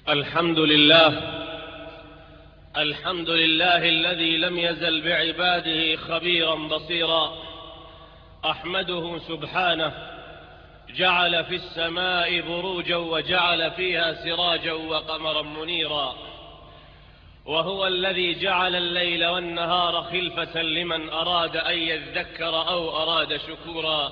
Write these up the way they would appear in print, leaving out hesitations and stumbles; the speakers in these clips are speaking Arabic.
الحمد لله الذي لم يزل بعباده خبيرا بصيرا. أحمده سبحانه، جعل في السماء بروجا وجعل فيها سراجا وقمرا منيرا، وهو الذي جعل الليل والنهار خلفة لمن أراد أن يذكر أو أراد شكورا.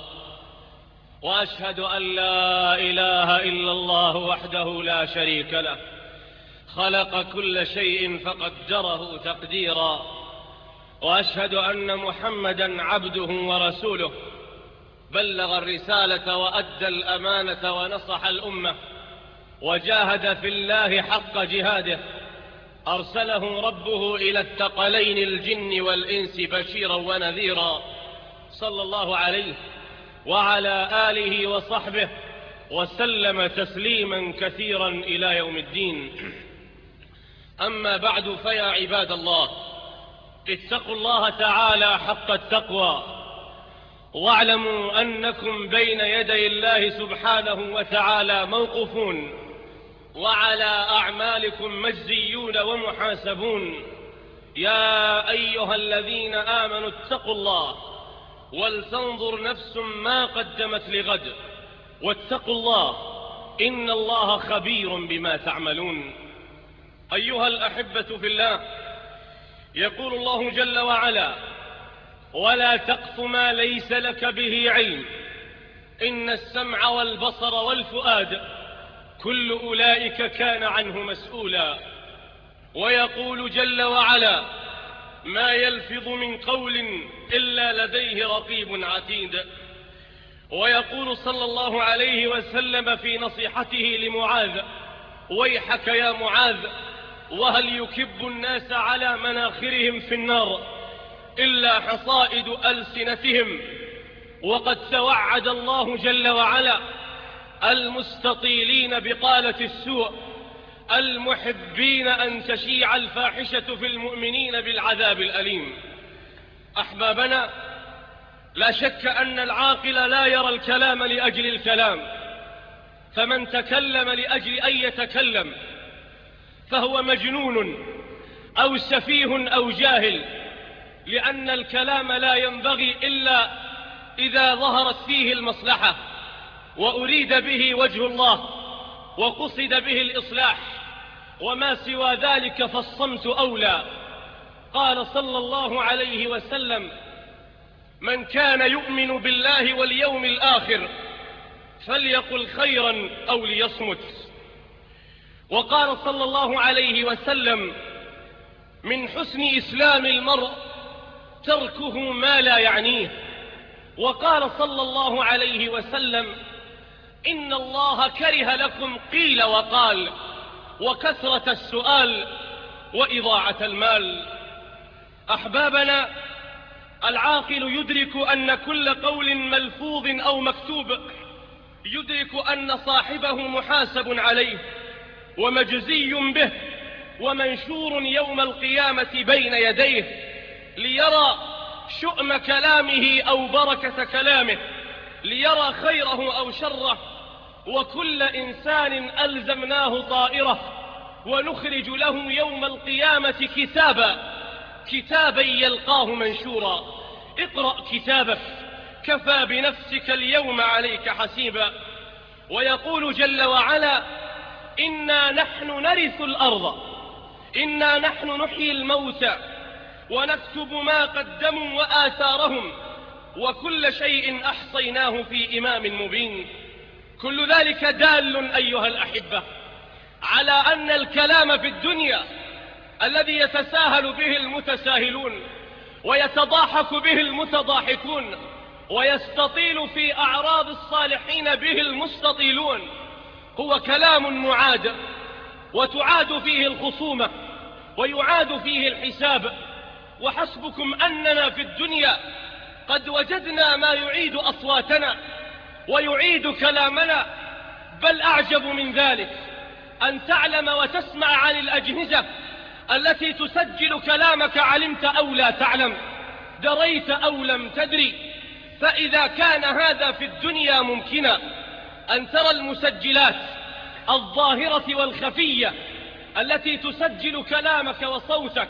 وأشهد أن لا إله إلا الله وحده لا شريك له، خلق كل شيء فقدره تقديرا. وأشهد أن محمدا عبده ورسوله، بلغ الرسالة وأدى الأمانة ونصح الأمة، وجاهد في الله حق جهاده. أرسله ربه إلى الثقلين الجن والإنس بشيرا ونذيرا، صلى الله عليه وعلى آله وصحبه وسلم تسليما كثيرا إلى يوم الدين. أما بعد، فيا عباد الله، اتقوا الله تعالى حق التقوى، واعلموا أنكم بين يدي الله سبحانه وتعالى موقوفون، وعلى أعمالكم مجزيون ومحاسبون. يا أيها الذين آمنوا اتقوا الله ولتنظر نفس ما قدمت لغد، واتقوا الله إن الله خبير بما تعملون. أيها الأحبة في الله، يقول الله جل وعلا: ولا تقف ما ليس لك به علم، إن السمع والبصر والفؤاد كل أولئك كان عنه مسؤولا. ويقول جل وعلا: ما يلفظ من قول إلا لديه رقيب عتيد. ويقول صلى الله عليه وسلم في نصيحته لمعاذ: ويحك يا معاذ، وهل يكب الناس على مناخرهم في النار إلا حصائد ألسنتهم؟ وقد توعد الله جل وعلا المستطيلين بقالة السوء المحبين أن تشيع الفاحشة في المؤمنين بالعذاب الأليم. أحبابنا، لا شك أن العاقل لا يرى الكلام لأجل الكلام، فمن تكلم لأجل أن يتكلم فهو مجنون أو سفيه أو جاهل، لأن الكلام لا ينبغي إلا إذا ظهرت فيه المصلحة وأريد به وجه الله وقصد به الإصلاح، وما سوى ذلك فالصمت أولى. قال صلى الله عليه وسلم: من كان يؤمن بالله واليوم الآخر فليقل خيرا أو ليصمت. وقال صلى الله عليه وسلم: من حسن إسلام المرء تركه ما لا يعنيه. وقال صلى الله عليه وسلم: إن الله كره لكم قيل وقال، وكثرة السؤال، وإضاعة المال. أحبابنا، العاقل يدرك أن كل قول ملفوظ أو مكتوب يدرك أن صاحبه محاسب عليه ومجزي به ومنشور يوم القيامة بين يديه، ليرى شؤم كلامه أو بركة كلامه، ليرى خيره أو شره. وكل إنسان ألزمناه طائره، ونخرج له يوم القيامة كتابا يلقاه منشورا. اقرأ كتابك، كفى بنفسك اليوم عليك حسيبا. ويقول جل وعلا: إنا نحن نرث الأرض، إنا نحن نحيي الموتى ونكتب ما قدموا وآثارهم، وكل شيء أحصيناه في إمام مبين. كل ذلك دال أيها الأحبة على أن الكلام في الدنيا الذي يتساهل به المتساهلون ويتضاحك به المتضاحكون ويستطيل في أعراض الصالحين به المستطيلون هو كلام معاد، وتعاد فيه الخصومة ويعاد فيه الحساب. وحسبكم أننا في الدنيا قد وجدنا ما يعيد أصواتنا ويعيد كلامنا، بل أعجب من ذلك أن تعلم وتسمع عن الأجهزة التي تسجل كلامك، علمت أو لا تعلم، دريت أو لم تدري. فإذا كان هذا في الدنيا ممكنا، أن ترى المسجلات الظاهرة والخفية التي تسجل كلامك وصوتك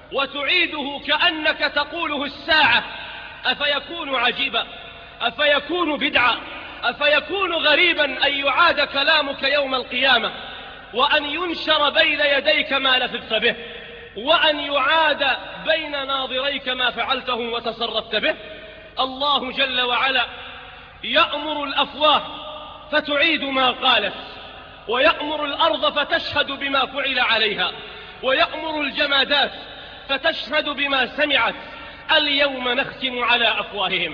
وتعيده كأنك تقوله الساعة، أفيكون عجيبا؟ أفيكون بدعا؟ أفيكون غريبا أن يعاد كلامك يوم القيامة، وأن ينشر بين يديك ما لفظت به، وأن يعاد بين ناظريك ما فعلته وتصرفت به؟ الله جل وعلا يأمر الأفواه فتعيد ما قالت، ويأمر الأرض فتشهد بما فعل عليها، ويأمر الجمادات فتشهد بما سمعت. اليوم نختم على أفواههم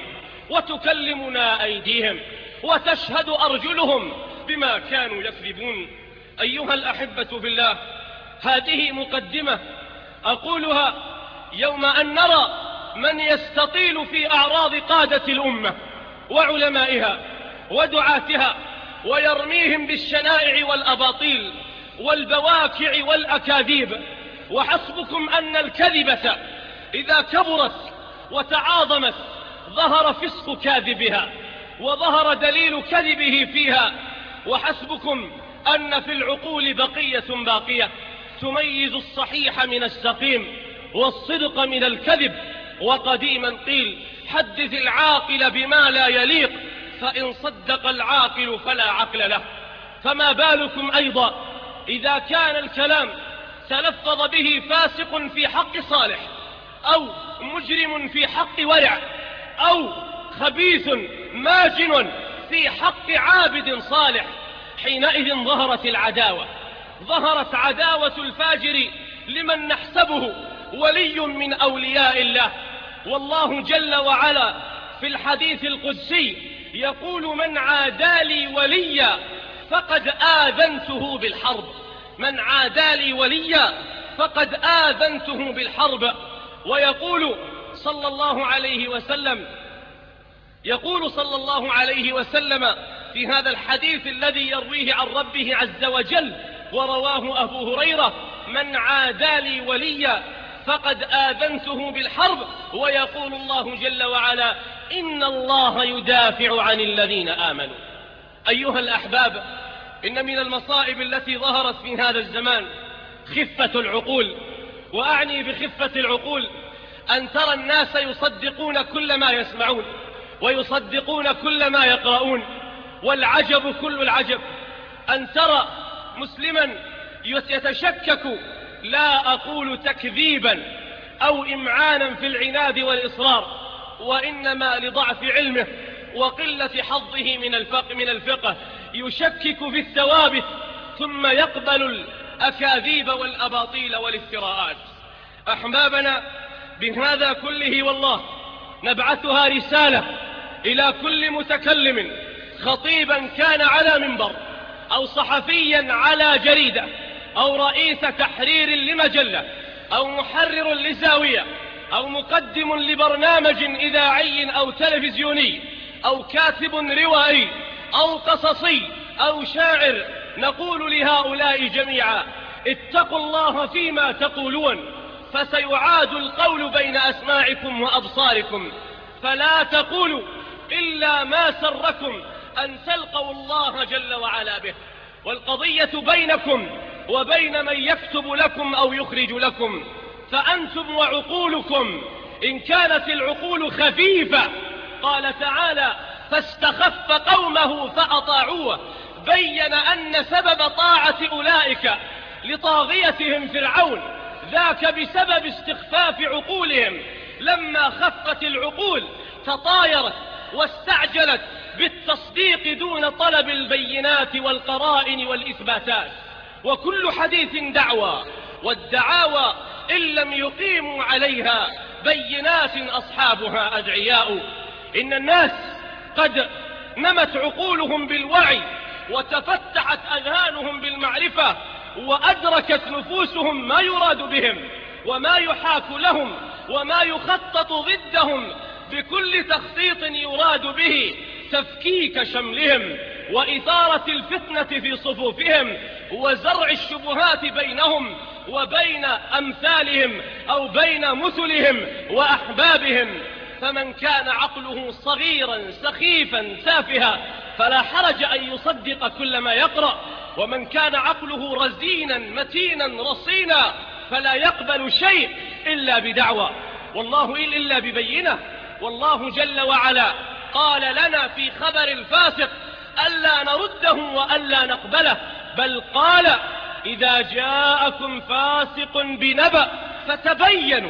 وتكلمنا أيديهم وتشهد أرجلهم بما كانوا يكذبون. أيها الأحبة في الله، هذه مقدمة أقولها يوم أن نرى من يستطيل في أعراض قادة الأمة وعلمائها ودعاتها ويرميهم بالشنائع والأباطيل والبواكع والأكاذيب. وحسبكم أن الكذبة إذا كبرت وتعاظمت ظهر فسق كاذبها وظهر دليل كذبه فيها. وحسبكم أن في العقول بقية باقية تميز الصحيح من السقيم والصدق من الكذب. وقديما قيل: حدث العاقل بما لا يليق، فإن صدق العاقل فلا عقل له. فما بالكم أيضا إذا كان الكلام تلفظ به فاسق في حق صالح، أو مجرم في حق ورع، أو خبيث ماجن في حق عابد صالح. حينئذ ظهرت العداوة، ظهرت عداوة الفاجر لمن نحسبه ولي من أولياء الله. والله جل وعلا في الحديث القدسي يقول: من عادى لي وليا فقد آذنته بالحرب. من عادى لي وليا فقد آذنته بالحرب. ويقول صلى الله عليه وسلم في هذا الحديث الذي يرويه عن ربه عز وجل ورواه أبو هريرة: من عادى لي وليا فقد آذنته بالحرب. ويقول الله جل وعلا: إن الله يدافع عن الذين آمنوا. أيها الأحباب، إن من المصائب التي ظهرت في هذا الزمان خفة العقول. وأعني بخفة العقول أن ترى الناس يصدقون كل ما يسمعون ويصدقون كل ما يقرؤون. والعجب كل العجب أن ترى مسلما يتشكك، لا أقول تكذيبا أو إمعانا في العناد والإصرار، وإنما لضعف علمه وقلة حظه من الفقه، يشكك في الثوابت ثم يقبل الأكاذيب والأباطيل والافتراءات. أحبابنا، بهذا كله والله نبعثها رسالة إلى كل متكلم، خطيبا كان على منبر، أو صحفيا على جريدة، أو رئيس تحرير لمجلة، أو محرر لزاوية، أو مقدم لبرنامج إذاعي أو تلفزيوني، أو كاتب روائي أو قصصي أو شاعر. نقول لهؤلاء جميعا: اتقوا الله فيما تقولون، فسيعاد القول بين أسماعكم وأبصاركم. فلا تقولوا إلا ما سركم أن تلقوا الله جل وعلا به. والقضية بينكم وبين من يكتب لكم أو يخرج لكم. فأنتم وعقولكم، إن كانت العقول خفيفة، قال تعالى: فاستخف قومه فأطاعوه. بين أن سبب طاعة أولئك لطاغيتهم فرعون ذاك بسبب استخفاف عقولهم. لما خفت العقول تطايرت واستعجلت بالتصديق دون طلب البينات والقرائن والإثباتات. وكل حديث دعوى، والدعاوى إن لم يقيموا عليها بينات أصحابها أدعياء. إن الناس قد نمت عقولهم بالوعي، وتفتحت أذهانهم بالمعرفة، وأدركت نفوسهم ما يراد بهم وما يحاك لهم وما يخطط ضدهم بكل تخطيط يراد به تفكيك شملهم وإثارة الفتنة في صفوفهم وزرع الشبهات بينهم وبين أمثالهم أو بين مثلهم وأحبابهم. فمن كان عقله صغيرا سخيفا تافها فلا حرج أن يصدق كل ما يقرأ، ومن كان عقله رزينا متينا رصينا فلا يقبل شيء إلا بدعوى، والله إلا ببينة. والله جل وعلا قال لنا في خبر الفاسق ألا نرده وألا نقبله، بل قال إذا جاءكم فاسق بنبأ فتبينوا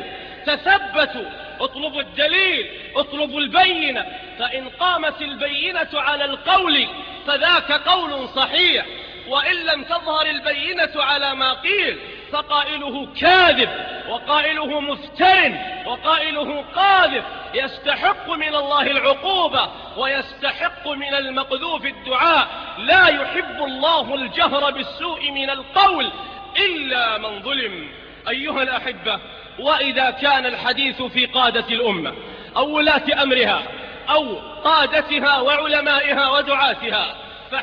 تثبتوا اطلبوا الدليل اطلبوا البينة، فإن قامت البينة على القول فذاك قول صحيح، وإن لم تظهر البينة على ما قيل فقائله كاذب وقائله مفتر وقائله قاذف، يستحق من الله العقوبة ويستحق من المقذوف الدعاء. لا يحب الله الجهر بالسوء من القول إلا من ظلم. أيها الأحبة، وإذا كان الحديث في قادة الأمة أو ولاة أمرها أو قادتها وعلمائها ودعاتها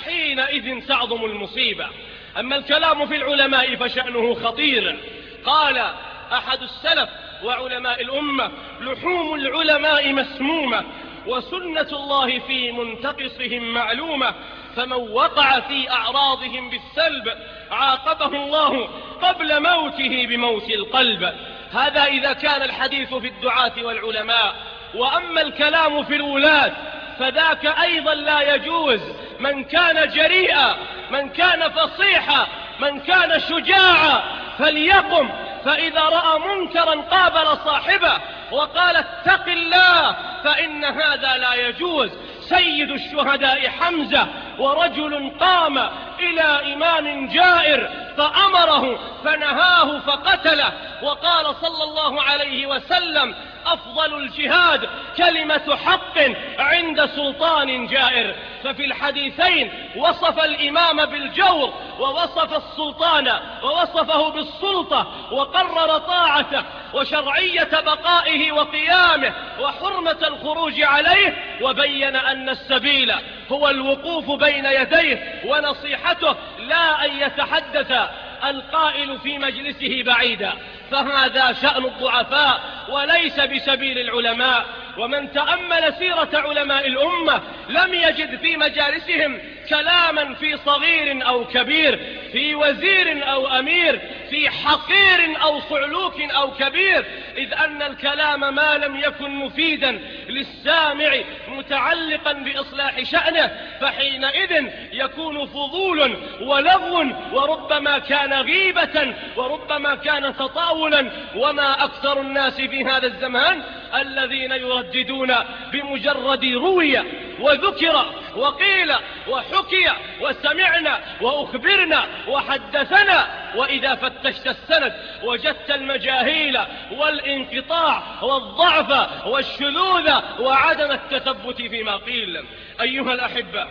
فحينئذ تعظم المصيبة. أما الكلام في العلماء فشأنه خطير. قال أحد السلف وعلماء الأمة: لحوم العلماء مسمومة وسنة الله في منتقصهم معلومة، فمن وقع في أعراضهم بالسلب عاقبه الله قبل موته بموت القلب. هذا إذا كان الحديث في الدعاة والعلماء. وأما الكلام في الولاة فذاك أيضا لا يجوز. من كان جريئا، من كان فصيحا، من كان شجاعا فليقم، فإذا رأى منكرا قابل صاحبه وقال اتق الله، فإن هذا لا يجوز. سيد الشهداء حمزة ورجل قام إلى إمام جائر فأمره فنهاه فقتله، وقال صلى الله عليه وسلم: أفضل الجهاد كلمة حق عند سلطان جائر. ففي الحديثين وصف الإمام بالجور ووصف السلطان ووصفه بالسلطة، وقرر طاعته وشرعية بقائه وقيامه وحرمة الخروج عليه، وبين أن السبيل هو الوقوف بين يديه ونصيحته، لا أن يتحدث القائل في مجلسه بعيدا. فهذا شأن الضعفاء وليس بسبيل العلماء. ومن تأمل سيرة علماء الأمة لم يجد في مجالسهم كلاما في صغير أو كبير، في وزير أو أمير، في حقير أو صعلوك أو كبير، إذ أن الكلام ما لم يكن مفيدا للسامع متعلقا بإصلاح شأنه فحينئذ يكون فضول ولغو، وربما كان غيبة وربما كان تطاولا. وما أكثر الناس في هذا الزمان الذين يرددون بمجرد روي وذكر وقيل وحكي وسمعنا وأخبرنا وحدثنا، وإذا فتشت السند وجدت المجاهيل والانقطاع والضعف والشذوذ وعدم التثبت فيما قيل. أيها الأحبة،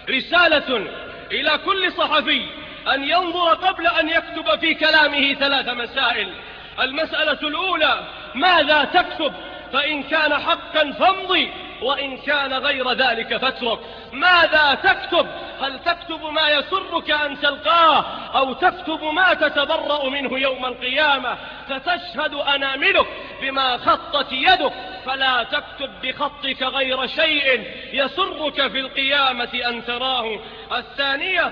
رسالة إلى كل صحفي أن ينظر قبل أن يكتب في كلامه 3 مسائل. المسألة الأولى: ماذا تكتب؟ فإن كان حقا فامضي، وإن كان غير ذلك فاترك. ماذا تكتب؟ هل تكتب ما يسرك أن تلقاه، أو تكتب ما تتبرأ منه يوم القيامة فتشهد أناملك بما خطت يدك؟ فلا تكتب بخطك غير شيء يسرك في القيامة أن تراه. الثانية: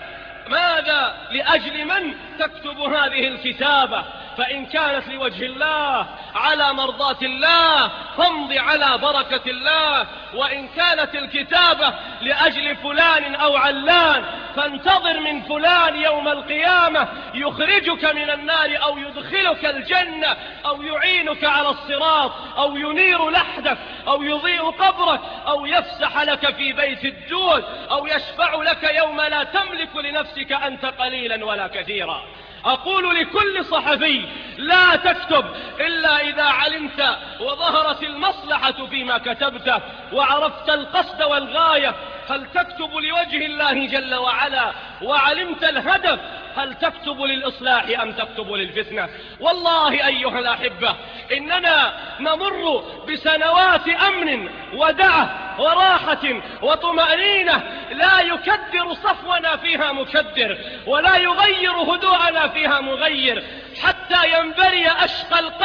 ماذا لأجل من تكتب هذه الكتابة؟ فإن كانت لوجه الله على مرضاة الله فامض على بركة الله، وإن كانت الكتابة لأجل فلان أو علان فانتظر من فلان يوم القيامة يخرجك من النار أو يدخلك الجنة أو يعينك على الصراط أو ينير لحدك أو يضيء قبرك أو يفسح لك في بيت الدود أو يشفع لك يوم لا تملك لنفسك أنت قليلا ولا كثيرا. أقول لكل صحفي: لا تكتب إلا إذا علمت وظهرت المصلحة فيما كتبته وعرفت القصد والغاية. هل تكتب لوجه الله جل وعلا وعلمت الهدف؟ هل تكتب للإصلاح أم تكتب للفتنة؟ والله أيها الأحبة، إننا نمر بسنوات أمن ودعة وراحة وطمأنينة لا يكدر صفونا فيها مكدر ولا يغير هدوءنا فيها مغير، حتى ينبري أشقى القوم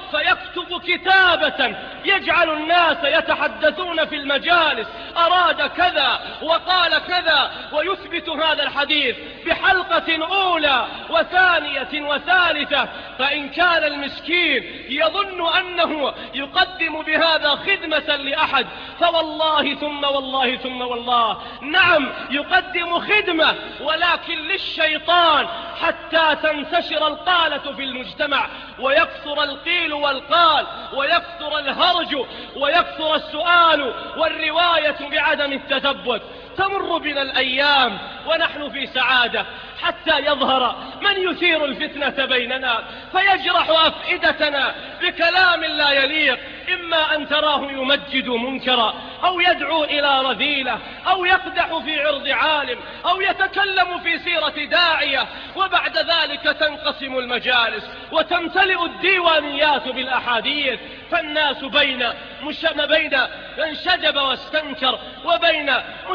فيكتب كتابة يجعل الناس يتحدثون في المجالس أراد كذا وقال كذا، ويثبت هذا الحديث بحلقة أولى وثانية وثالثة. فإن كان المسكين يظن أنه يقدم بهذا خدمة لأحد، فوالله ثم والله ثم والله نعم يقدم خدمة، ولكن للشيطان، حتى تنتشر القالة في المجتمع ويكثر القيل والقال ويكثر الهرج ويكثر السؤال والرواية بعدم التثبت. تمر بنا الأيام ونحن في سعادة حتى يظهر من يثير الفتنة بيننا فيجرح أفئدتنا بكلام لا يليق، إما أن تراه يمجد منكرا أو يدعو إلى رذيلة أو يقدح في عرض عالم أو يتكلم في سيرة داعية، وبعد ذلك تنقسم المجالس وتمتلئ الديوانيات بالأحاديث، فالناس بين من شجب واستنكر وبين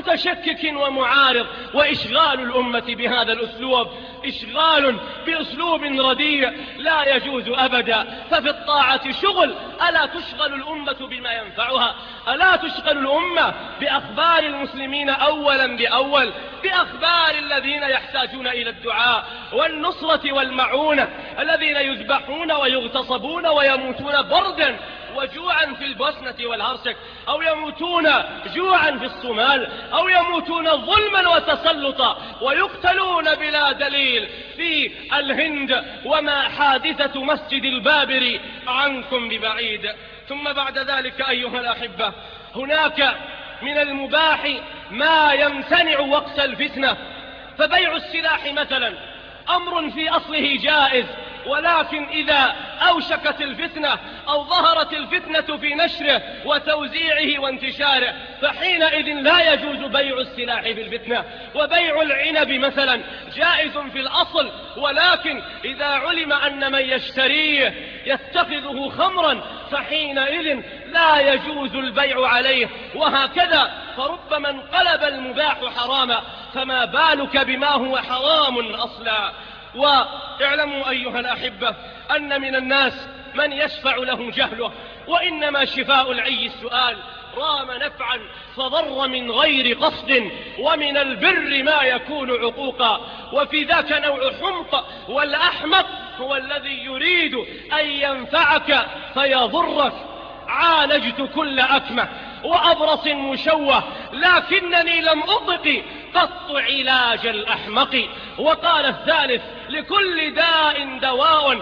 متشكك ومعارض. وإشغال الأمة بهذا الأسلوب إشغال بأسلوب رديء لا يجوز أبدا. ففي الطاعة شغل، ألا تشغل الأمة بما ينفعها؟ ألا تشغل الأمة بأخبار المسلمين أولا بأول، بأخبار الذين يحتاجون إلى الدعاء والنصرة والمعونة، الذين يذبحون ويغتصبون ويموتون بردا وجوعا في البوسنة والهرسك، أو يموتون جوعا في الصومال، أو يموتون ظلما وتسلطا ويقتلون بلا دليل في الهند، وما حادثة مسجد البابر عنكم ببعيد. ثم بعد ذلك أيها الأحبة، هناك من المباح ما يمتنع وقت الفتنة، فبيع السلاح مثلا أمر في أصله جائز، ولكن إذا أوشكت الفتنة أو ظهرت الفتنة في نشره وتوزيعه وانتشاره فحينئذ لا يجوز بيع السلاح بالفتنة. وبيع العنب مثلا جائز في الأصل، ولكن إذا علم أن من يشتريه يتخذه خمرا فحينئذ لا يجوز البيع عليه، وهكذا. فربما انقلب المباح حراما، فما بالك بما هو حرام أصلا. واعلموا أيها الأحبة أن من الناس من يشفع له جهله، وإنما شفاء العي السؤال. رام نفعا فضر من غير قصد، ومن البر ما يكون عقوقا، وفي ذاك نوع حمق. والأحمق هو الذي يريد أن ينفعك فيضرك. عالجت كل أكمة وأبرص مشوه، لكنني لم أطق قط علاج الأحمق. وقال الثالث: لكل داء دواء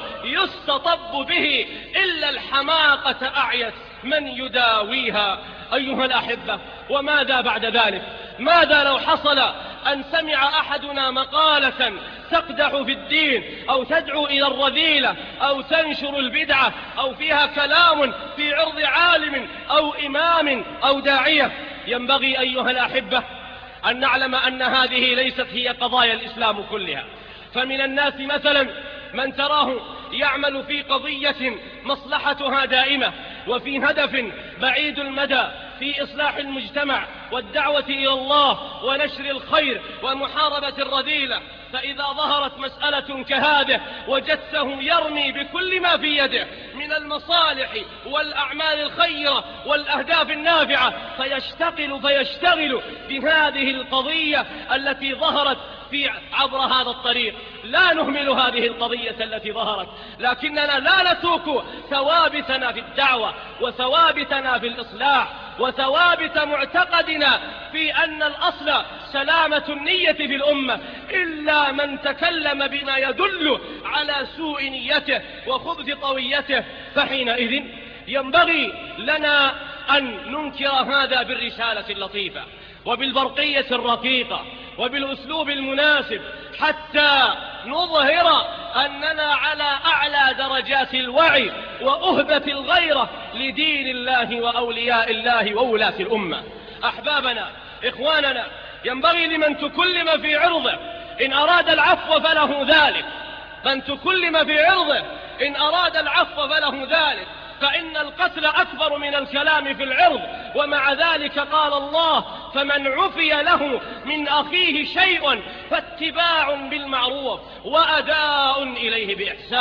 يستطب به، إلا الحماقة أعيت من يداويها. أيها الأحبة، وماذا بعد ذلك؟ ماذا لو حصل أن سمع أحدنا مقالة تقدح في الدين أو تدعو إلى الرذيلة أو تنشر البدعة أو فيها كلام في عرض عالم أو إمام أو داعية؟ ينبغي أيها الأحبة أن نعلم أن هذه ليست هي قضايا الإسلام كلها. فمن الناس مثلا من تراه يعمل في قضية مصلحتها دائمة وفي هدف بعيد المدى في إصلاح المجتمع والدعوة إلى الله ونشر الخير ومحاربة الرذيلة، فإذا ظهرت مسألة كهذه وجدته يرمي بكل ما في يده من المصالح والأعمال الخيرة والأهداف النافعة فيشتغل بهذه القضية التي ظهرت عبر هذا الطريق. لا نهمل هذه القضية التي ظهرت، لكننا لا نترك ثوابتنا في الدعوة وثوابتنا في الإصلاح وثوابت معتقدنا في أن الأصل سلامة النية في الأمة، إلا من تكلم بما يدل على سوء نيته وخبث طويته، فحينئذ ينبغي لنا أن ننكر هذا بالرسالة اللطيفة وبالبرقية الرقيقة وبالأسلوب المناسب، حتى نظهر أننا على أعلى درجات الوعي وأهبة الغيرة لدين الله وأولياء الله وولاة الأمة. أحبابنا، إخواننا، ينبغي لمن تكلم في عرضه إن أراد العفو فله ذلك، من تكلم في عرضه إن أراد العفو فله ذلك، فإن القتل أكبر من الكلام في العرض. ومع ذلك قال الله: فمن عفي له من أخيه شيء فاتباع بالمعروف وأداء إليه بإحسان.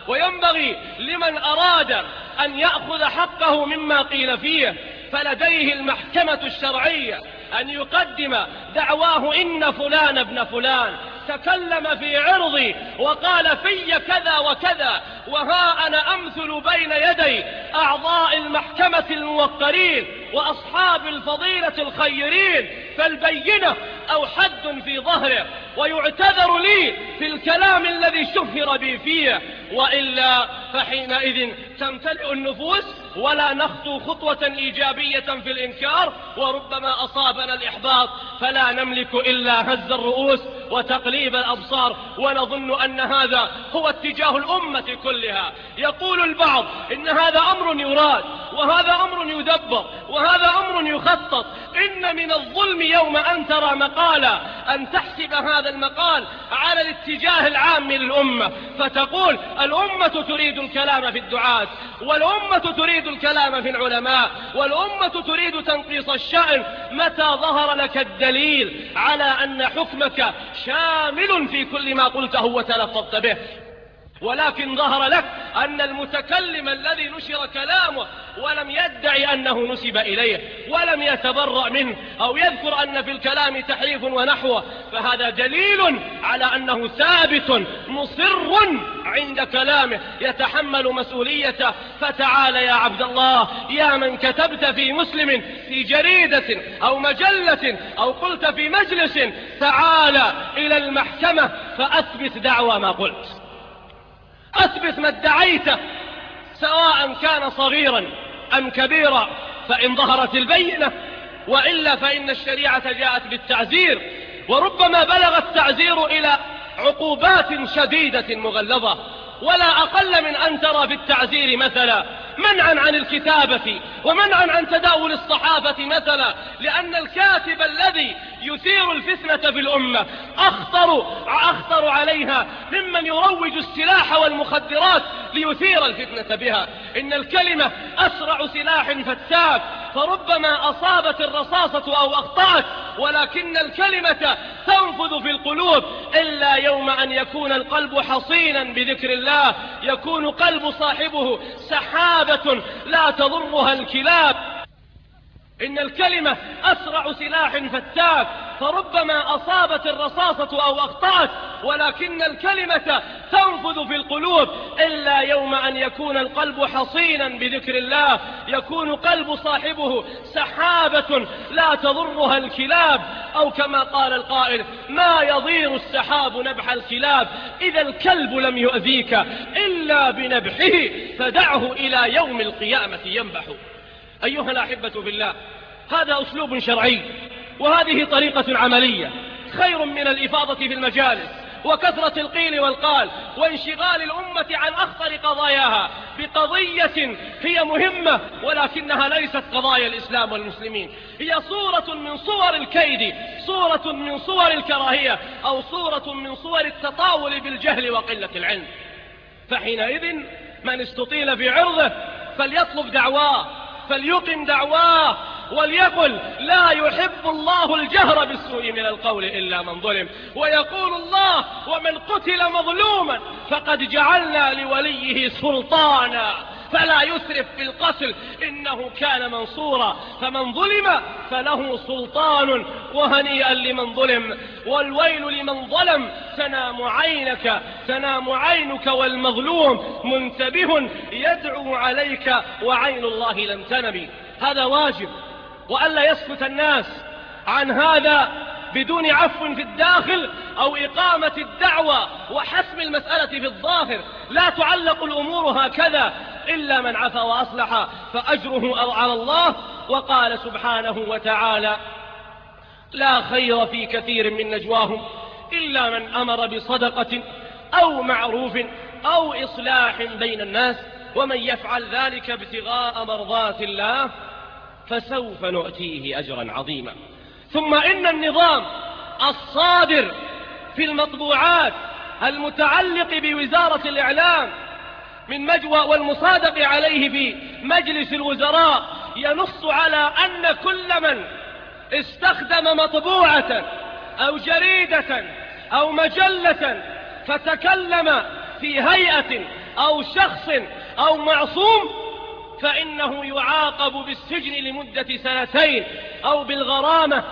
وينبغي لمن أراد أن يأخذ حقه مما قيل فيه فلديه المحكمة الشرعية أن يقدم دعواه إن فلان ابن فلان تكلم في عرضي وقال في كذا وكذا، وها أنا أمثل بين يدي أعضاء المحكمة الموقرين وأصحاب الفضيلة الخيرين، فالبينة أو حد في ظهره، ويعتذر لي في الكلام الذي شهر بي فيه، وإلا فحينئذ تمتلئ النفوس ولا نخطو خطوة إيجابية في الإنكار، وربما أصابنا الإحباط فلا نملك إلا هز الرؤوس وتقليب الأبصار، ونظن أن هذا هو اتجاه الأمة كلها. يقول البعض إن هذا أمر يراد، وهذا أمر يدبر، وهذا أمر يخطط. إن من الظلم يوم أن ترى مقالا أن تحسب هذا المقال على الاتجاه العام للأمة، فتقول الأمة تريد الكلام في الدعاة، والأمة تريد الكلام في العلماء، والأمة تريد تنقيص الشأن. متى ظهر لك الدليل على أن حكمك شامل في كل ما قلته وتلفظت به؟ ولكن ظهر لك أن المتكلم الذي نشر كلامه ولم يدعي أنه نسب إليه ولم يتبرأ منه أو يذكر أن في الكلام تحريف ونحوه، فهذا دليل على أنه ثابت مصر عند كلامه يتحمل مسؤوليته. فتعال يا عبد الله، يا من كتبت في مسلم في جريدة أو مجلة أو قلت في مجلس، تعال إلى المحكمة فأثبت دعوى ما قلت، أثبت ما ادعيته سواء كان صغيرا أم كبيرا، فإن ظهرت البينة، وإلا فإن الشريعة جاءت بالتعزير، وربما بلغ التعزير إلى عقوبات شديدة مغلظة. ولا أقل من أن ترى في التعزير مثلا منعا عن الكتابة ومنعا عن تداول الصحافة مثلا، لأن الكاتب الذي يثير الفتنة في الأمة أخطر عليها ممن يروج السلاح والمخدرات ليثير الفتنة بها. إن الكلمة أسرع سلاح فتاك، فربما أصابت الرصاصة أو أخطأت، ولكن الكلمة تنفذ في القلوب، إلا يوم أن يكون القلب حصينا بذكر الله يكون قلب صاحبه سحابة لا تضرها الكلاب. إن الكلمة أسرع سلاح فتاك، فربما أصابت الرصاصة أو أخطأت، ولكن الكلمة تنفذ في القلوب، إلا يوم أن يكون القلب حصينا بذكر الله يكون قلب صاحبه سحابة لا تضرها الكلاب. أو كما قال القائل: ما يضير السحاب نبح الكلاب، إذا الكلب لم يؤذيك إلا بنبحه فدعه إلى يوم القيامة ينبح. أيها الأحبة في الله، هذا أسلوب شرعي وهذه طريقة عملية خير من الإفاضة في المجالس وكثرة القيل والقال وانشغال الأمة عن أخطر قضاياها بقضية هي مهمة ولكنها ليست قضايا الإسلام والمسلمين، هي صورة من صور الكيد، صورة من صور الكراهية، أو صورة من صور التطاول بالجهل وقلة العلم. فحينئذ من استطيل في عرضه فليطلب دعواه، فليقم دعواه، وليقل: لا يحب الله الجهر بالسوء من القول إلا من ظلم. ويقول الله: ومن قتل مظلوما فقد جعلنا لوليه سلطانا فلا يسرف في القتل إنه كان منصورا. فمن ظلم فله سلطان، وهنيئا لمن ظلم، والويل لمن ظلم. تنام عينك والمظلوم منتبه يدعو عليك وعين الله لم تنم. هذا واجب، وألا يسكت الناس عن هذا بدون عفو في الداخل أو إقامة الدعوة وحسم المسألة في الظاهر. لا تعلق الأمور هكذا، إلا من عفا وأصلح فأجره على الله. وقال سبحانه وتعالى: لا خير في كثير من نجواهم إلا من أمر بصدقة أو معروف أو إصلاح بين الناس ومن يفعل ذلك ابتغاء مرضات الله فسوف نؤتيه أجرا عظيما. ثم إن النظام الصادر في المطبوعات المتعلق بوزارة الإعلام من مجوى والمصادق عليه في مجلس الوزراء ينص على أن كل من استخدم مطبوعة أو جريدة أو مجلة فتكلم في هيئة أو شخص أو معصوم فإنه يعاقب بالسجن لمدة 2 أو بالغرامة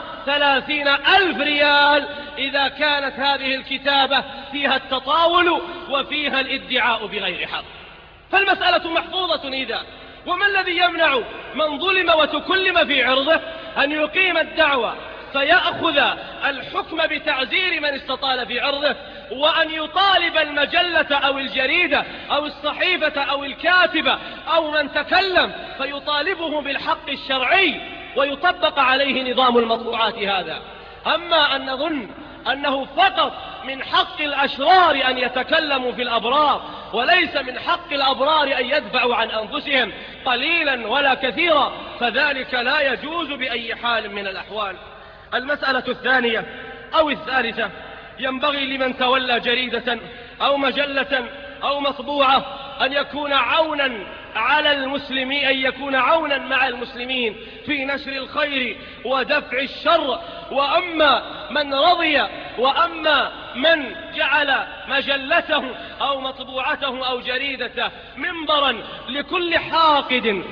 30,000 ريال إذا كانت هذه الكتابة فيها التطاول وفيها الادعاء بغير حق. فالمسألة محفوظة إذا. وما الذي يمنع من ظلم وتكلم في عرضه أن يقيم الدعوة فيأخذ الحكم بتعزير من استطال في عرضه، وأن يطالب المجلة أو الجريدة أو الصحيفة أو الكاتبة أو من تكلم فيطالبه بالحق الشرعي ويطبق عليه نظام المطبوعات هذا؟ أما أن نظن أنه فقط من حق الأشرار أن يتكلموا في الأبرار وليس من حق الأبرار أن يدفعوا عن أنفسهم قليلا ولا كثيرا، فذلك لا يجوز بأي حال من الأحوال. المسألة الثانية أو الثالثة: ينبغي لمن تولى جريدة أو مجلة أو مطبوعة أن يكون عونا على المسلمين، أن يكون عونا مع المسلمين في نشر الخير ودفع الشر. وأما من رضي وأما من جعل مجلته أو مطبوعته أو جريدته منبرا لكل حاقد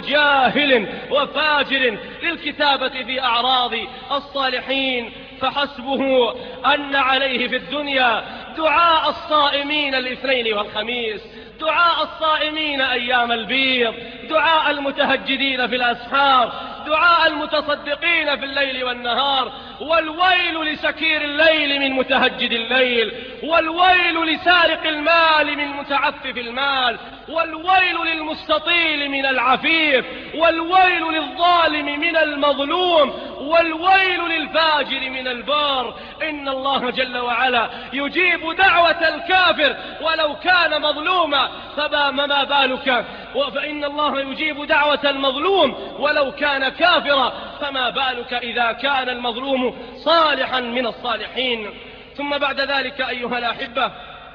وجاهل وفاجر للكتابة في أعراض الصالحين فحسبه أن عليه في الدنيا دعاء الصائمين الاثنين والخميس، دعاء الصائمين أيام البيض، دعاء المتهجدين في الأسحار، دعاء المتصدقين في الليل والنهار. والويل لسكير الليل من متهجد الليل، والويل لسارق المال من متعفف المال، والويل للمستطيل من العفيف، والويل للظالم من المظلوم، والويل للفاجر من البار. إن الله جل وعلا يجيب دعوة الكافر ولو كان مظلوما، فما بالك؟ فإن الله يجيب دعوة المظلوم ولو كان كافرا، فما بالك إذا كان المظلوم صالحا من الصالحين؟ ثم بعد ذلك أيها الأحبة،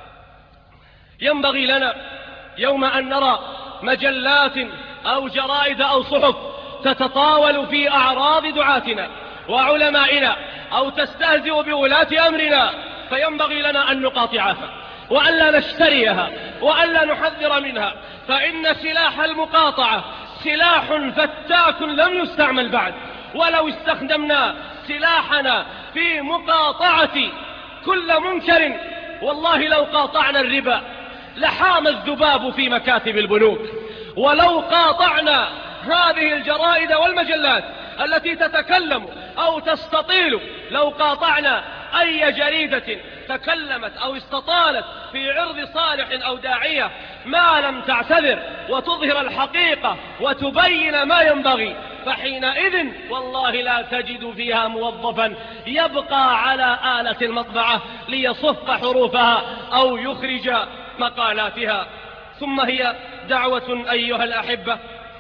ينبغي لنا يوم أن نرى مجلات أو جرائد أو صحف تتطاول في أعراض دعاتنا وعلمائنا أو تستهزئ بولاة أمرنا، فينبغي لنا أن نقاطعها وأن لا نشتريها وأن لا نحذر منها، فإن سلاح المقاطعة سلاح فتاك لم يستعمل بعد. ولو استخدمنا سلاحنا في مقاطعة كل منكر، والله لو قاطعنا الربا لحام الذباب في مكاتب البنوك. ولو قاطعنا هذه الجرائد والمجلات التي تتكلم أو تستطيل، لو قاطعنا أي جريدة تكلمت أو استطالت في عرض صالح أو داعية ما لم تعتذر وتظهر الحقيقة وتبين ما ينبغي، فحينئذ والله لا تجد فيها موظفا يبقى على آلة المطبعة ليصف حروفها أو يخرج مقالاتها. ثم هي دعوة أيها الأحبة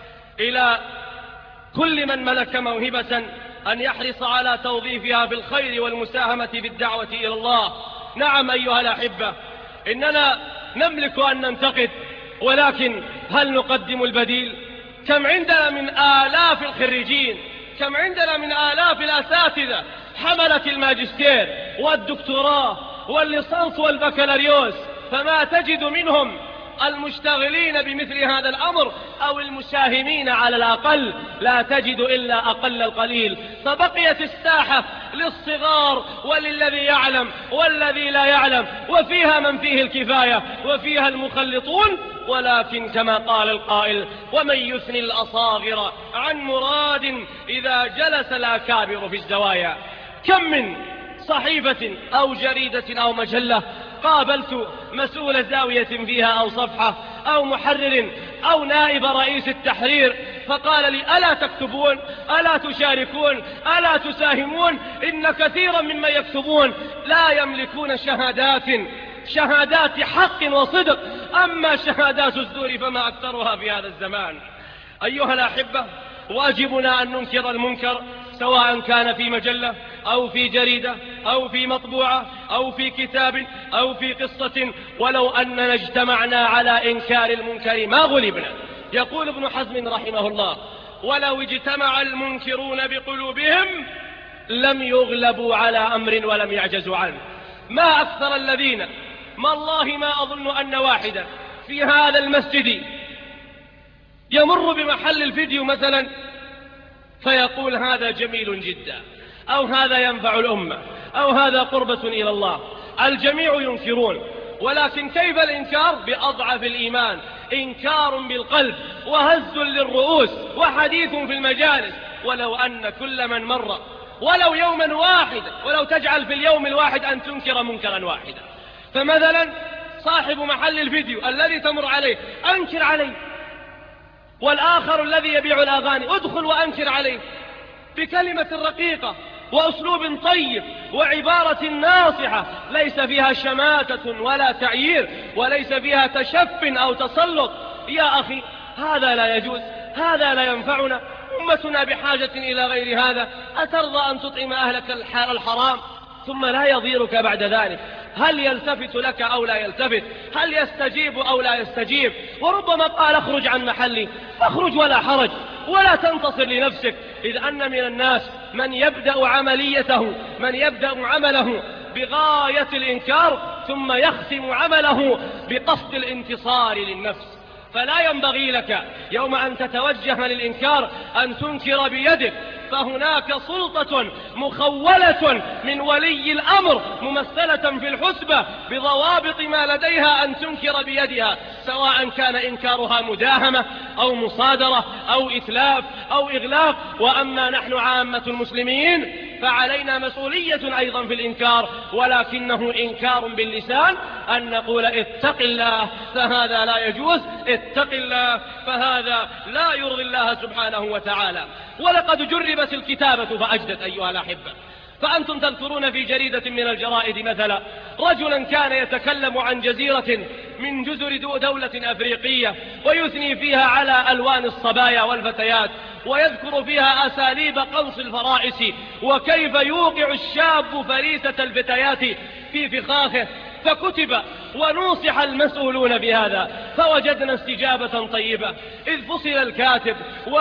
إلى كل من ملك موهبة أن يحرص على توظيفها في الخير والمساهمة في الدعوة إلى الله. نعم أيها الأحبة، إننا نملك أن ننتقد، ولكن هل نقدم البديل؟ كم عندنا من آلاف الخريجين، كم عندنا من آلاف الأساتذة حملة الماجستير والدكتوراه والليسانس والبكالوريوس، فما تجد منهم المشتغلين بمثل هذا الأمر أو المساهمين على الأقل لا تجد إلا أقل القليل. فبقيت الساحة للصغار وللذي يعلم والذي لا يعلم، وفيها من فيه الكفاية وفيها المخلطون. ولكن كما قال القائل: ومن يثني الأصاغر عن مراد إذا جلس الأكابر في الزوايا. كم من صحيفة أو جريدة أو مجلة قابلت مسؤول زاوية فيها أو صفحة أو محرر أو نائب رئيس التحرير فقال لي: ألا تكتبون؟ ألا تشاركون؟ ألا تساهمون؟ إن كثيرا مما يكتبون لا يملكون شهادات حق وصدق، أما شهادات الزور فما أكثرها في هذا الزمان. أيها الأحبة، واجبنا أن ننكر المنكر، سواء كان في مجلة أو في جريدة أو في مطبوعة أو في كتاب أو في قصة، ولو أننا اجتمعنا على إنكار المنكر ما غلبنا. يقول ابن حزم رحمه الله: ولو اجتمع المنكرون بقلوبهم لم يغلبوا على أمر ولم يعجزوا عنه. ما أكثر الذين، ما الله ما أظن أن واحدا في هذا المسجد يمر بمحل الفيديو مثلا فيقول هذا جميل جدا، أو هذا ينفع الأمة، أو هذا قربة إلى الله. الجميع ينكرون، ولكن كيف الإنكار؟ بأضعف الإيمان، إنكار بالقلب وهز للرؤوس وحديث في المجالس. ولو أن كل من مر ولو يوما واحدا، ولو تجعل في اليوم الواحد أن تنكر منكرا واحدا، فمثلا صاحب محل الفيديو الذي تمر عليه أنكر عليه، والآخر الذي يبيع الأغاني ادخل وأنكر عليه بكلمة رقيقة وأسلوب طيب وعبارة ناصحة ليس فيها شماتة ولا تعيير، وليس فيها تشف أو تسلط. يا أخي هذا لا يجوز، هذا لا ينفعنا، أمتنا بحاجة إلى غير هذا. أترضى أن تطعم أهلك الحرام ثم لا يضيرك بعد ذلك؟ هل يلتفت لك أو لا يلتفت؟ هل يستجيب أو لا يستجيب؟ وربما قال اخرج عن محلي، اخرج ولا حرج، ولا تنتصر لنفسك، إذ أن من الناس من يبدأ عمله بغاية الإنكار ثم يختم عمله بقصد الانتصار للنفس. فلا ينبغي لك يوم أن تتوجه للإنكار أن تنكر بيدك، فهناك سلطة مخولة من ولي الأمر ممثلة في الحسبة بضوابط ما لديها أن تنكر بيدها، سواء كان إنكارها مداهمة أو مصادرة أو إتلاف أو إغلاق. وأما نحن عامة المسلمين فعلينا مسؤولية أيضا في الإنكار، ولكنه إنكار باللسان، أن نقول اتق الله فهذا لا يجوز، اتق الله فهذا لا يرضي الله سبحانه وتعالى. ولقد جربت الكتابة فأجدت أيها الأحبة، فأنتم تذكرون في جريدة من الجرائد مثلا رجلا كان يتكلم عن جزيرة من جزر دولة أفريقية ويثني فيها على ألوان الصبايا والفتيات، ويذكر فيها أساليب قنص الفرائس، وكيف يوقع الشاب فريسة الفتيات في فخاخه. فكتب ونوصح المسؤولون بهذا، فوجدنا استجابة طيبة، إذ فصل الكاتب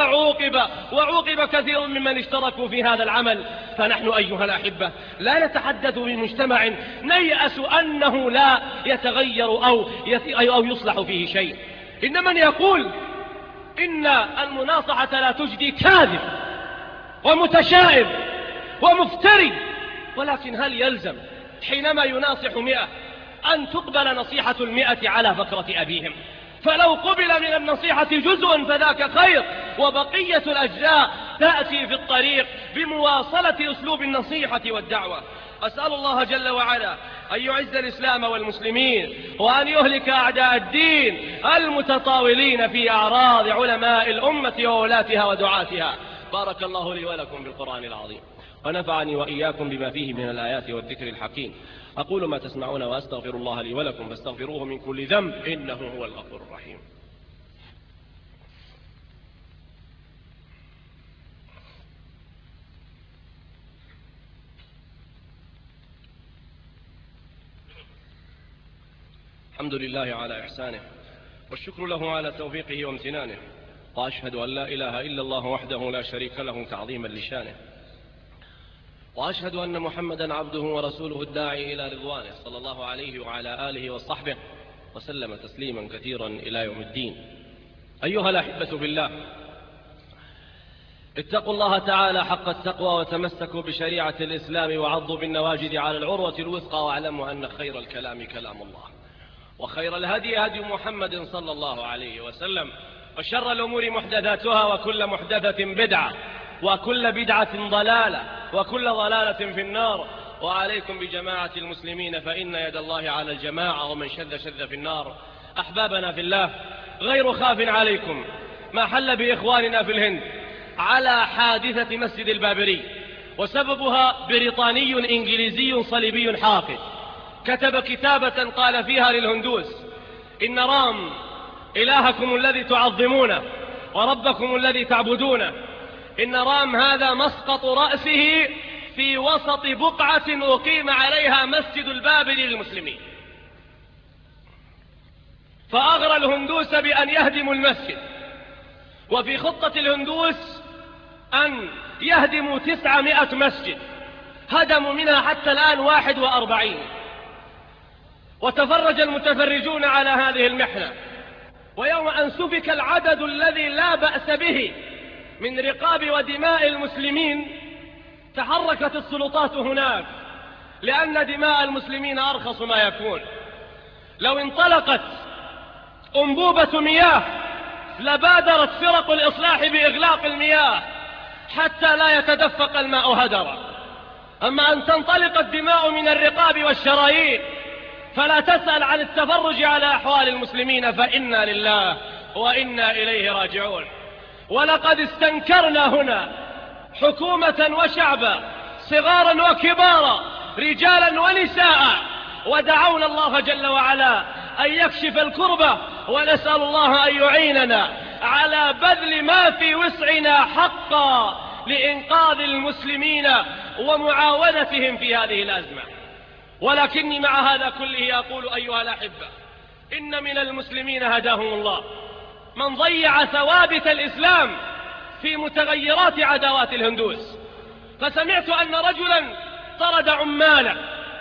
وعوقب كثير ممن اشتركوا في هذا العمل. فنحن أيها الأحبة لا نتحدث بمجتمع نيأس أنه لا يتغير أو يصلح فيه شيء، إن من يقول إن المناصحة لا تجدي كاذب ومتشائم ومفتري. ولكن هل يلزم حينما يناصح 100 أن تقبل نصيحة 100 على فكرة أبيهم؟ فلو قبل من النصيحة جزء فذاك خير، وبقية الأجزاء تأتي في الطريق بمواصلة أسلوب النصيحة والدعوة. أسأل الله جل وعلا أن يعز الإسلام والمسلمين، وأن يهلك أعداء الدين المتطاولين في أعراض علماء الأمة وولاتها ودعاتها. بارك الله لي ولكم بالقرآن العظيم، ونفعني وإياكم بما فيه من الآيات والذكر الحكيم. أقول ما تسمعون وأستغفر الله لي ولكم، فاستغفروه من كل ذنب إنه هو الغفور الرحيم. الحمد لله على إحسانه، والشكر له على توفيقه وامتنانه، وأشهد أن لا إله إلا الله وحده لا شريك له تعظيما لشانه، وأشهد أن محمدا عبده ورسوله الداعي إلى رضوانه، صلى الله عليه وعلى آله وصحبه وسلم تسليما كثيرا إلى يوم الدين. أيها الأحبة في الله، اتقوا الله تعالى حق التقوى، وتمسكوا بشريعة الإسلام، وعضوا بالنواجذ على العروة الوثقى، واعلموا أن خير الكلام كلام الله، وخير الهدي هدي محمد صلى الله عليه وسلم، وشر الأمور محدثاتها، وكل محدثة بدعة، وكل بدعة ضلالة، وكل ضلالة في النار. وعليكم بجماعة المسلمين، فإن يد الله على الجماعة، ومن شذ شذ في النار. أحبابنا في الله، غير خاف عليكم ما حل بإخواننا في الهند على حادثة مسجد البابري، وسببها بريطاني إنجليزي صليبي حاقد كتب كتابة قال فيها للهندوس: إن رام إلهكم الذي تعظمونه وربكم الذي تعبدونه، إن رام هذا مسقط رأسه في وسط بقعة أقيم عليها مسجد البابري للمسلمين. فأغرى الهندوس بأن يهدموا المسجد، وفي خطة الهندوس أن يهدموا 900 مسجد، هدموا منها حتى الآن 41. وتفرج المتفرجون على هذه المحنة، ويوم أن سفك العدد الذي لا بأس به من رقاب ودماء المسلمين تحركت السلطات هناك، لأن دماء المسلمين أرخص ما يكون. لو انطلقت أنبوبة مياه لبادرت فرق الإصلاح بإغلاق المياه حتى لا يتدفق الماء هدرا. أما أن تنطلق الدماء من الرقاب والشرايين فلا تسأل عن التفرج على أحوال المسلمين، فإنا لله وإنا إليه راجعون. ولقد استنكرنا هنا حكومة وشعبا، صغارا وكبارا، رجالا ونساء، ودعونا الله جل وعلا أن يكشف الكربة، ونسأل الله أن يعيننا على بذل ما في وسعنا حقا لإنقاذ المسلمين ومعاونتهم في هذه الأزمة. ولكني مع هذا كله أقول أيها الأحبة، إن من المسلمين هداهم الله من ضيع ثوابت الإسلام في متغيرات عداوات الهندوس. فسمعت أن رجلا طرد عماله،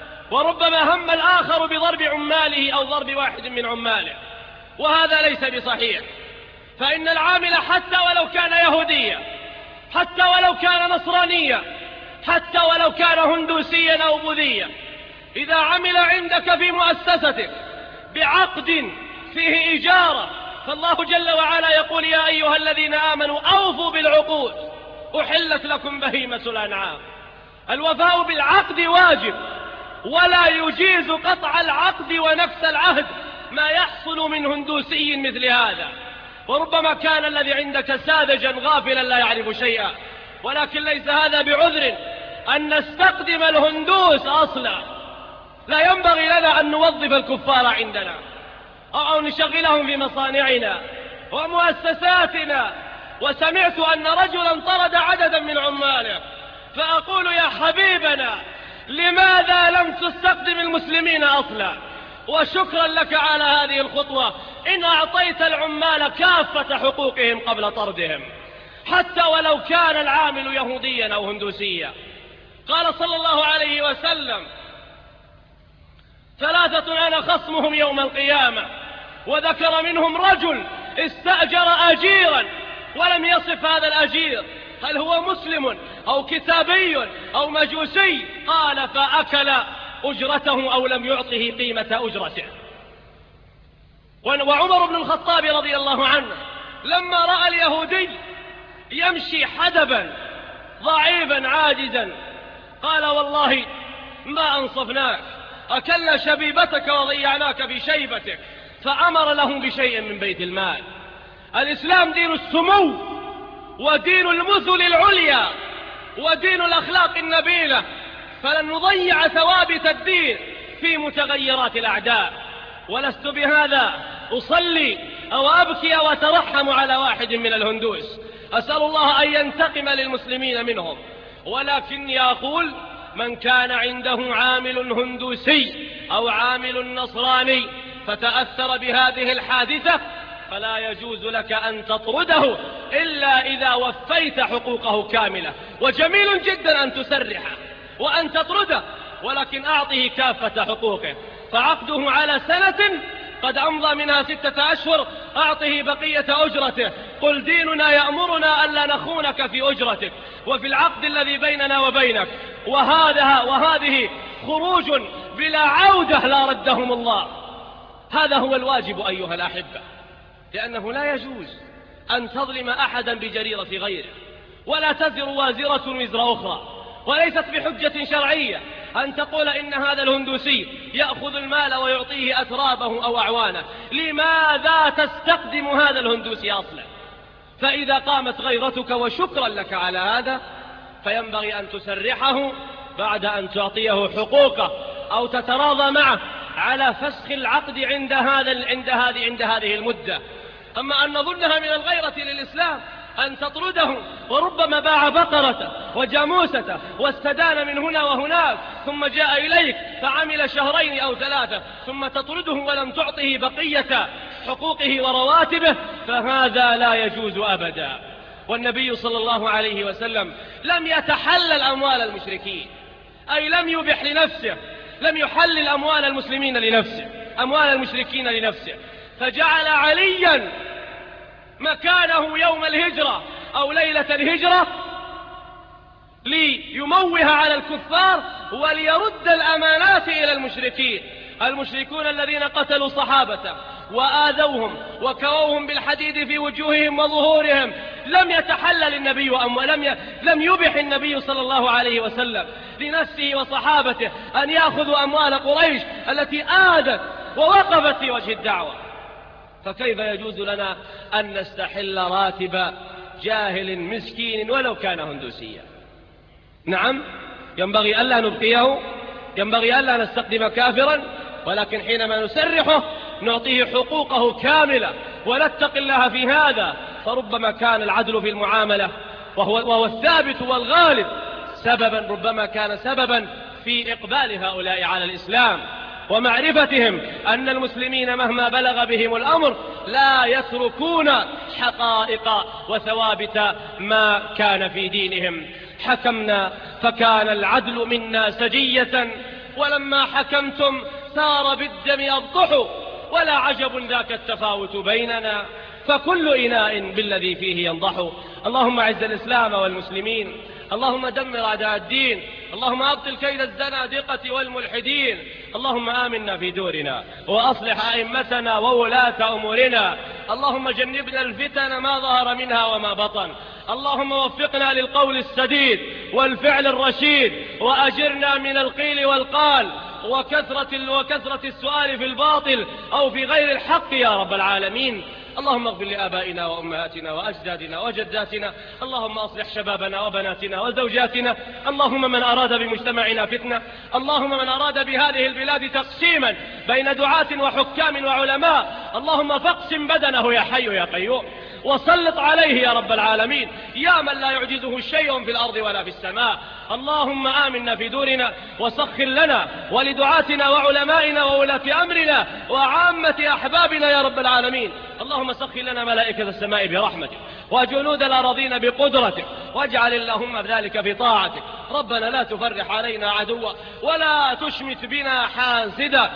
وربما هم الآخر بضرب عماله أو ضرب واحد من عماله، وهذا ليس بصحيح. فإن العامل حتى ولو كان يهوديا، حتى ولو كان نصرانيا، حتى ولو كان هندوسيا أو بوذيا، إذا عمل عندك في مؤسستك بعقد فيه إجارة، فالله جل وعلا يقول يا أيها الذين آمنوا أوفوا بالعقود أحلت لكم بهيمة الأنعام. الوفاء بالعقد واجب، ولا يجيز قطع العقد ونفس العهد ما يحصل من هندوسي مثل هذا. وربما كان الذي عندك ساذجا غافلا لا يعرف شيئا، ولكن ليس هذا بعذر أن نستقدم الهندوس أصلا. لا ينبغي لنا أن نوظف الكفار عندنا أو نشغلهم في مصانعنا ومؤسساتنا. وسمعت أن رجلا طرد عددا من عماله، فأقول يا حبيبنا لماذا لم تستقدم المسلمين أصلا؟ وشكرا لك على هذه الخطوة إن أعطيت العمال كافة حقوقهم قبل طردهم، حتى ولو كان العامل يهوديا أو هندوسيا. قال صلى الله عليه وسلم 3 أنا خصمهم يوم القيامة، وذكر منهم رجل استأجر أجيرا ولم يصف هذا الأجير هل هو مسلم أو كتابي أو مجوسي، قال فأكل أجرته أو لم يعطه قيمة أجرته. وعمر بن الخطاب رضي الله عنه لما رأى اليهودي يمشي حدبا ضعيفا عاجزا قال والله ما أنصفناك، أكلنا شبيبتك وضيعناك في شيبتك، فأمر لهم بشيء من بيت المال. الإسلام دين السمو ودين المثل العليا ودين الأخلاق النبيلة، فلن نضيع ثوابت الدين في متغيرات الأعداء. ولست بهذا أصلي أو أبكي أو أترحم على واحد من الهندوس، أسأل الله أن ينتقم للمسلمين منهم، ولكني أقول من كان عنده عامل هندوسي أو عامل نصراني فتأثر بهذه الحادثة فلا يجوز لك أن تطرده إلا إذا وفيت حقوقه كاملة. وجميل جدا أن تسرحه وأن تطرده، ولكن أعطه كافة حقوقه. فعقده على سنة قد أمضى منها 6 أشهر، أعطه بقية أجرته. قل ديننا يأمرنا ألا نخونك في أجرتك وفي العقد الذي بيننا وبينك. وهذه خروج بلا عودة لا ردهم الله. هذا هو الواجب أيها الأحبة، لأنه لا يجوز أن تظلم أحدا بجريرة غيره، ولا تزر وازرة وزر أخرى. وليست بحجة شرعية أن تقول إن هذا الهندوسي يأخذ المال ويعطيه أترابه أو أعوانه. لماذا تستقدم هذا الهندوسي أصلا؟ فإذا قامت غيرتك وشكرا لك على هذا فينبغي أن تسرحه بعد أن تعطيه حقوقه أو تتراضى معه على فسخ العقد عند هذه المدة. أما أن نظنها من الغيرة للإسلام أن تطرده، وربما باع بقرته وجاموسته واستدان من هنا وهناك ثم جاء إليك فعمل 2 أو 3 ثم تطرده ولم تعطه بقية حقوقه ورواتبه، فهذا لا يجوز أبدا. والنبي صلى الله عليه وسلم لم يتحلل أموال المشركين، أي لم يبح لنفسه، لم يحلل أموال المسلمين لنفسه، أموال المشركين لنفسه، فجعل عليا مكانه يوم الهجرة أو ليلة الهجرة ليموه على الكفار وليرد الأمانات إلى المشركين. المشركون الذين قتلوا صحابته وآذوهم وكووهم بالحديد في وجوههم وظهورهم، لم يتحلل النبي لم يبح النبي صلى الله عليه وسلم لنفسه وصحابته أن يأخذوا أموال قريش التي آذت ووقفت في وجه الدعوة. فكيف يجوز لنا أن نستحل راتب جاهل مسكين ولو كان هندوسيا؟ نعم، ينبغي ألا نبقيه، ينبغي ألا نستخدم كافرا، ولكن حينما نسرحه نعطيه حقوقه كاملة ونتق الله في هذا. فربما كان العدل في المعاملة وهو الثابت والغالب سببا، ربما كان سببا في إقبال هؤلاء على الإسلام ومعرفتهم أن المسلمين مهما بلغ بهم الأمر لا يتركون حقائق وثوابت ما كان في دينهم. حكمنا فكان العدل منا سجية، ولما حكمتم سار بالدم أبطح، ولا عجب ذاك التفاوت بيننا، فكل إناء بالذي فيه ينضح. اللهم أعز الإسلام والمسلمين، اللهم دمر أعداء الدين، اللهم أبطل كيد الزنادقة والملحدين، اللهم آمنا في دورنا وأصلح أئمتنا وولاة أمورنا، اللهم جنبنا الفتن ما ظهر منها وما بطن، اللهم وفقنا للقول السديد والفعل الرشيد، وأجرنا من القيل والقال وكثرة السؤال في الباطل أو في غير الحق يا رب العالمين. اللهم اغفر لآبائنا وأمهاتنا وأجدادنا وجداتنا، اللهم أصلح شبابنا وبناتنا وزوجاتنا، اللهم من أراد بمجتمعنا فتنة، اللهم من أراد بهذه البلاد تقسيما بين دعاة وحكام وعلماء، اللهم فاقسم بدنه يا حي يا قيوم، وسلط عليه يا رب العالمين يا من لا يعجزه شيء في الأرض ولا في السماء. اللهم آمنا في دورنا وسخر لنا ولدعاتنا وعلمائنا وولاة أمرنا وعامة أحبابنا يا رب العالمين. اللهم سخر لنا ملائكة السماء برحمتك وجنود الأراضين بقدرتك، واجعل اللهم ذلك في طاعتك. ربنا لا تفرح علينا عدوا ولا تشمت بنا حاسدا.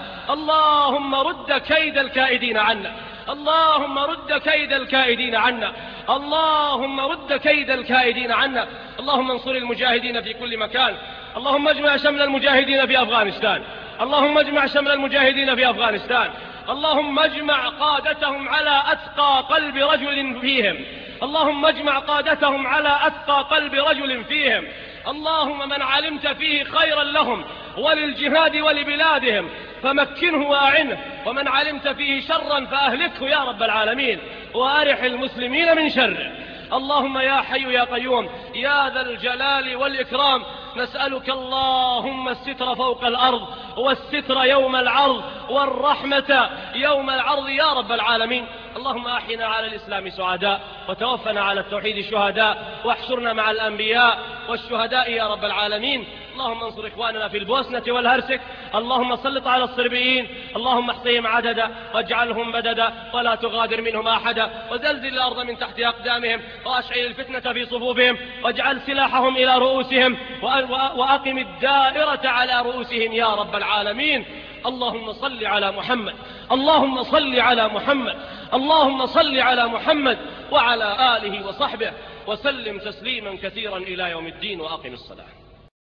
اللهم رد كيد الكائدين عنا، اللهم رد كيد الكائدين عنا، اللهم رد كيد الكائدين عنا. اللهم انصر المجاهدين في كل مكان، اللهم اجمع شمل المجاهدين في أفغانستان، اللهم اجمع شمل المجاهدين في أفغانستان، اللهم اجمع قادتهم على أتقى قلب رجل فيهم، اللهم اجمع قادتهم على أتقى قلب رجل فيهم. اللهم من علمت فيه خيرا لهم وللجهاد ولبلادهم فمكنه وأعنه، ومن علمت فيه شرا فأهلكه يا رب العالمين، وأرح المسلمين من شره. اللهم يا حي يا قيوم يا ذا الجلال والإكرام، نسألك اللهم الستر فوق الأرض والستر يوم العرض والرحمة يوم العرض يا رب العالمين. اللهم أحينا على الإسلام سعداء، وتوفنا على التوحيد شهداء، واحشرنا مع الأنبياء والشهداء يا رب العالمين. اللهم انصر إخواننا في البوسنة والهرسك، اللهم سلط على الصربيين، اللهم احصهم عددا واجعلهم بددا ولا تغادر منهم أحدا، وزلزل الأرض من تحت أقدامهم، وأشعل الفتنة في صفوفهم، واجعل سلاحهم إلى رؤوسهم، وأقم الدائرة على رؤوسهم يا رب العالمين. اللهم صل على محمد، اللهم صل على محمد، اللهم صل على محمد وعلى آله وصحبه وسلم تسليما كثيرا إلى يوم الدين. وأقم الصلاة.